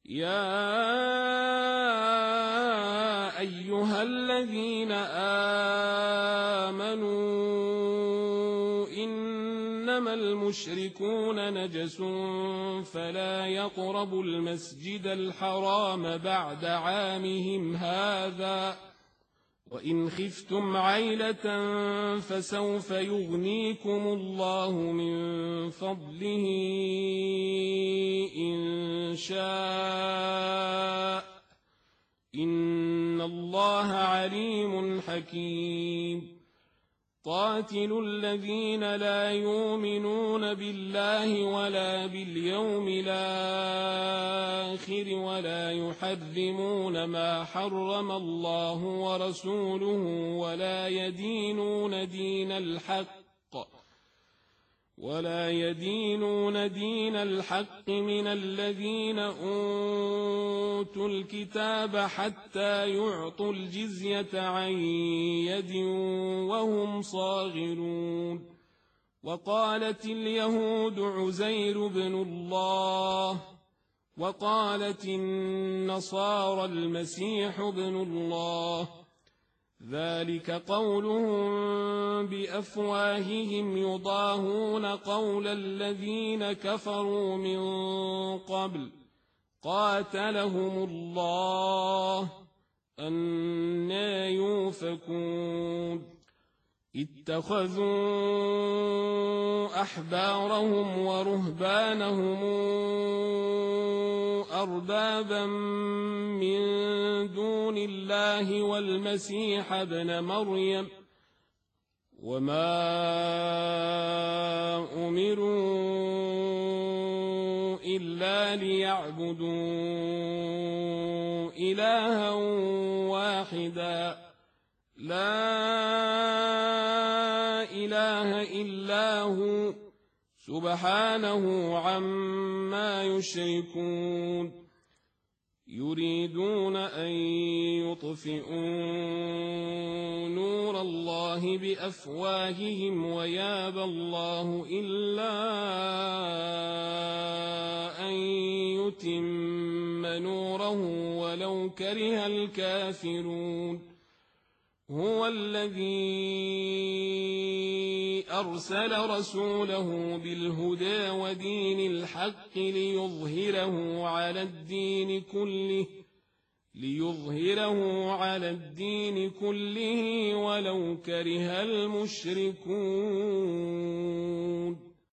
يا أيها الذين آمنوا إنما المشركون نجس فلا يقربوا المسجد الحرام بعد عامهم هذا وإن خفتم عيلة فسوف يغنيكم الله من فضله إن شاء إن الله عليم حكيم قاتلوا الذين لا يؤمنون بالله ولا باليوم الآخر ولا يحرمون ما حرم الله ورسوله ولا يدينون دين الحق من الذين أوتوا الكتاب حتى يعطوا الجزية عن يد وهم صاغرون وقالت اليهود عزير بن الله وقالت النصارى المسيح بن الله ذلك قولهم بأفواههم يضاهون قول الذين كفروا من قبل قاتلهم الله أنى يؤفكون اتخذوا أحبارهم ورهبانهم أربابا من دون الله والمسيح ابن مريم وما أمروا إلا ليعبدوا إلها واحدا لا إله إلا هو سبحانه عما يشركون يريدون أن يطفئوا نور الله بأفواههم ويابى الله إلا أن يتم نوره ولو كره الكافرون هو الذي أرسل رسوله بالهدى ودين الحق ليظهره على الدين كله ولو كره المشركون